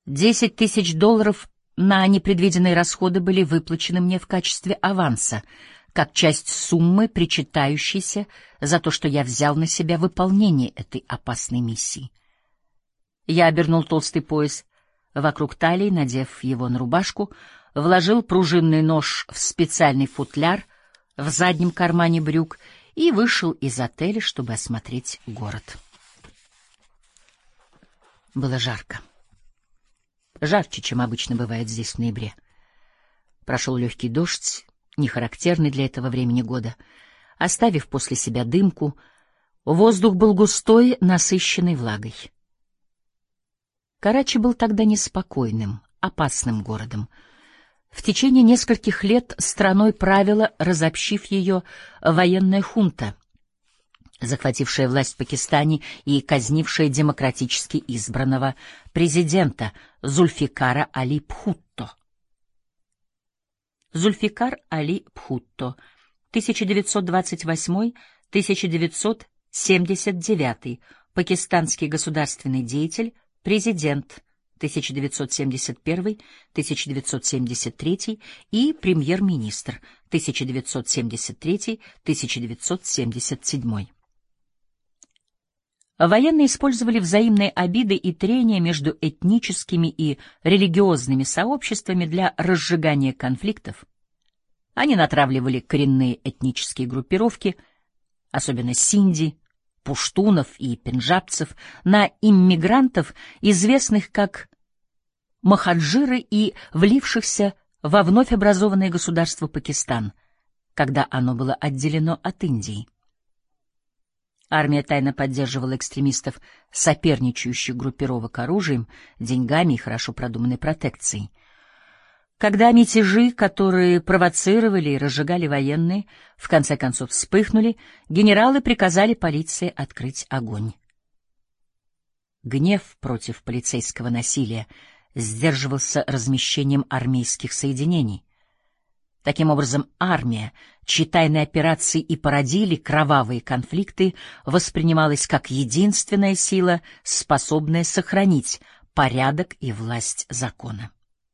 $10 000 на непредвиденные расходы были выплачены мне в качестве аванса, как часть суммы, причитающейся за то, что я взял на себя выполнение этой опасной миссии. Я обернул толстый пояс вокруг талии, надев его на рубашку, вложил пружинный нож в специальный футляр в заднем кармане брюк и вышел из отеля, чтобы осмотреть город. Было жарко. Жарче, чем обычно бывает здесь в ноябре. Прошел легкий дождь, не характерный для этого времени года. Оставив после себя дымку, воздух был густой, насыщенный влагой. Карачи был тогда неспокойным, опасным городом. В течение нескольких лет страной правила, разобщив ее, военная хунта, захватившая власть в Пакистане и казнившая демократически избранного президента Зульфикара Али Бхутто. Зульфикар Али Бхутто, 1928-1979, пакистанский государственный деятель, президент 1971-1973 и премьер-министр 1973-1977. Военные использовали взаимные обиды и трения между этническими и религиозными сообществами для разжигания конфликтов. Они натравливали коренные этнические группировки, особенно синди, пуштунов и пенджабцев, на иммигрантов, известных как махаджиры и влившихся во вновь образованное государство Пакистан, когда оно было отделено от Индии. Армия тайно поддерживала экстремистов, соперничающих группировок оружием, деньгами и хорошо продуманной протекцией. Когда мятежи, которые провоцировали и разжигали военные, в конце концов вспыхнули, генералы приказали полиции открыть огонь. Гнев против полицейского насилия сдерживался размещением армейских соединений. Таким образом, армия, чьи тайные операции и породили кровавые конфликты, воспринималась как единственная сила, способная сохранить порядок и власть закона.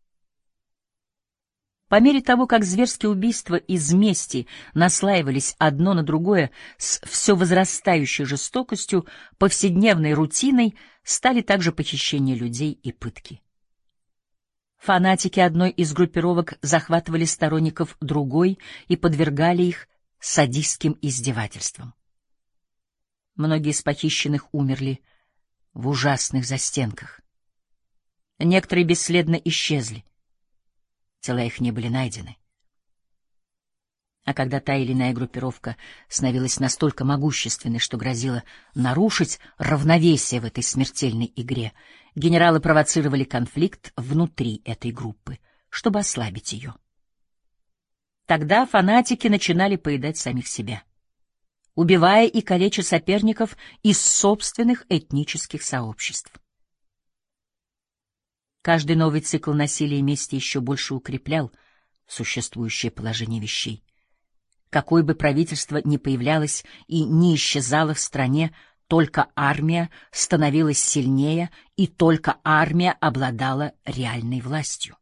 По мере того, как зверские убийства из мести наслаивались одно на другое с все возрастающей жестокостью, повседневной рутиной стали также похищения людей и пытки. Фанатики одной из группировок захватывали сторонников другой и подвергали их садистским издевательствам. Многие из похищенных умерли в ужасных застенках. Некоторые бесследно исчезли. Тела их не были найдены. А когда та или иная группировка становилась настолько могущественной, что грозила нарушить равновесие в этой смертельной игре, генералы провоцировали конфликт внутри этой группы, чтобы ослабить ее. Тогда фанатики начинали поедать самих себя, убивая и калеча соперников из собственных этнических сообществ. Каждый новый цикл насилия и мести еще больше укреплял существующее положение вещей. Какое бы правительство ни появлялось и не исчезало в стране, только армия становилась сильнее, и только армия обладала реальной властью.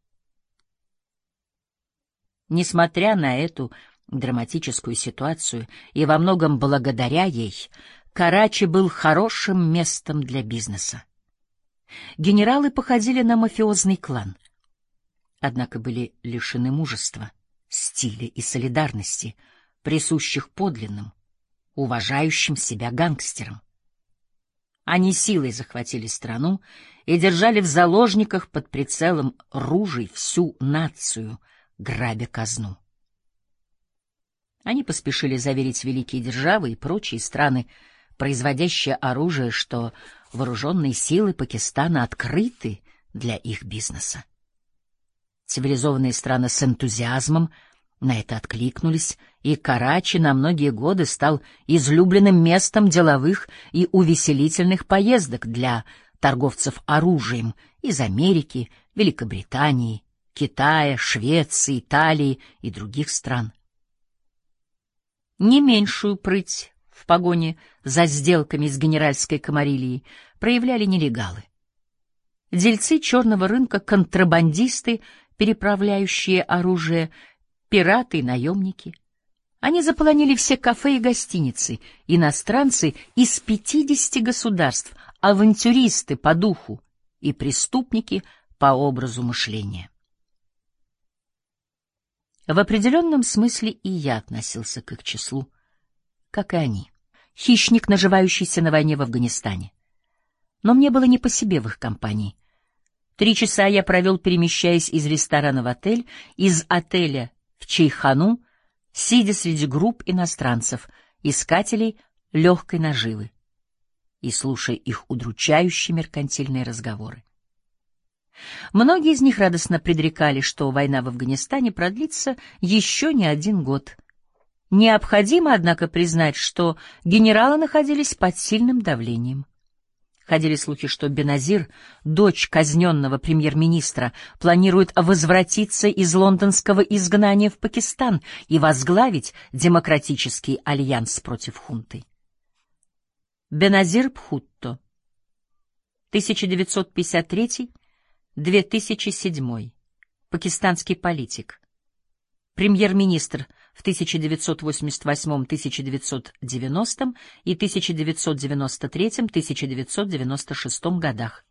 Несмотря на эту драматическую ситуацию, и во многом благодаря ей, Карачи был хорошим местом для бизнеса. Генералы походили на мафиозный клан, однако были лишены мужества, стиля и солидарности, присущих подлинным, уважающим себя гангстерам. Они силой захватили страну и держали в заложниках под прицелом ружей всю нацию, грабя казну. Они поспешили заверить великие державы и прочие страны, производящие оружие, что вооруженные силы Пакистана открыты для их бизнеса. Цивилизованные страны с энтузиазмом на это откликнулись, и Карачи на многие годы стал излюбленным местом деловых и увеселительных поездок для торговцев оружием из Америки, Великобритании, Китая, Швеции, Италии и других стран. Не меньшую прыть в погоне за сделками с генеральской камарильей проявляли нелегалы. Дельцы черного рынка, контрабандисты, переправляющие оружие, пираты и наемники. Они заполонили все кафе и гостиницы, иностранцы из 50 государств, авантюристы по духу и преступники по образу мышления. В определенном смысле и я относился к их числу, как и они. Хищник, наживающийся на войне в Афганистане. Но мне было не по себе в их компании. 3 часа я провел, перемещаясь из ресторана в отель, из отеля в чайхану, сидя среди групп иностранцев, искателей легкой наживы, и слушая их удручающие меркантильные разговоры. Многие из них радостно предрекали, что война в Афганистане продлится еще не 1 год. Необходимо, однако, признать, что генералы находились под сильным давлением. Ходили слухи, что Беназир, дочь казненного премьер-министра, планирует возвратиться из лондонского изгнания в Пакистан и возглавить демократический альянс против хунты. Беназир Бхутто, 1953-2007, пакистанский политик, премьер-министр в 1988-1990 и 1993-1996 годах.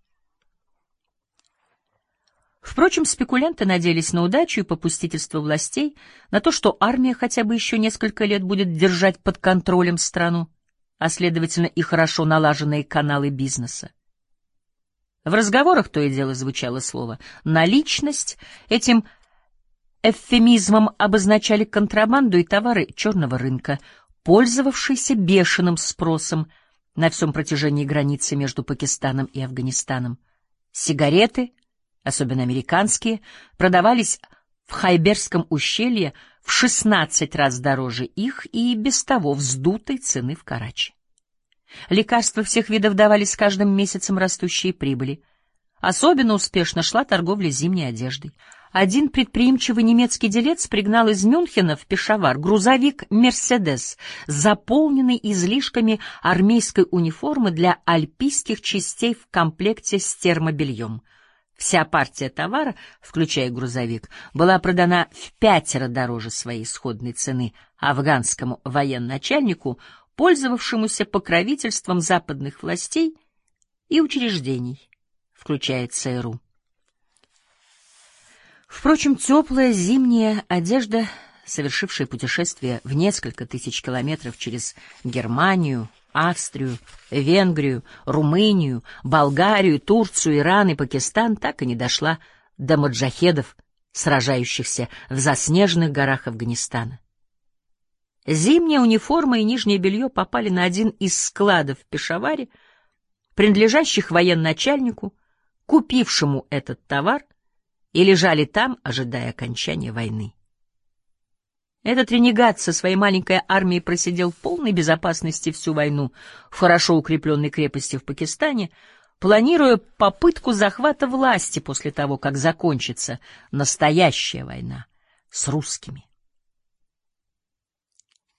Впрочем, спекулянты надеялись на удачу и попустительство властей, на то, что армия хотя бы еще несколько лет будет держать под контролем страну, а следовательно и хорошо налаженные каналы бизнеса. В разговорах то и дело звучало слово «наличность». Этим эвфемизмом обозначали контрабанду и товары черного рынка, пользовавшиеся бешеным спросом на всем протяжении границы между Пакистаном и Афганистаном. Сигареты, особенно американские, продавались в Хайберском ущелье в 16 раз дороже их и без того вздутой цены в Карачи. Лекарства всех видов давали с каждым месяцем растущие прибыли. Особенно успешно шла торговля зимней одеждой. Один предприимчивый немецкий делец пригнал из Мюнхена в Пешавар грузовик «Мерседес», заполненный излишками армейской униформы для альпийских частей в комплекте с термобельем. Вся партия товара, включая грузовик, была продана в 5 дороже своей исходной цены афганскому военачальнику, пользовавшемуся покровительством западных властей и учреждений, включая ЦРУ. Впрочем, теплая зимняя одежда, совершившая путешествие в несколько тысяч километров через Германию, Австрию, Венгрию, Румынию, Болгарию, Турцию, Иран и Пакистан, так и не дошла до маджахедов, сражающихся в заснеженных горах Афганистана. Зимняя униформа и нижнее белье попали на один из складов в Пешаваре, принадлежащих военачальнику, купившему этот товар, и лежали там, ожидая окончания войны. Этот ренегат со своей маленькой армией просидел в полной безопасности всю войну в хорошо укрепленной крепости в Пакистане, планируя попытку захвата власти после того, как закончится настоящая война с русскими.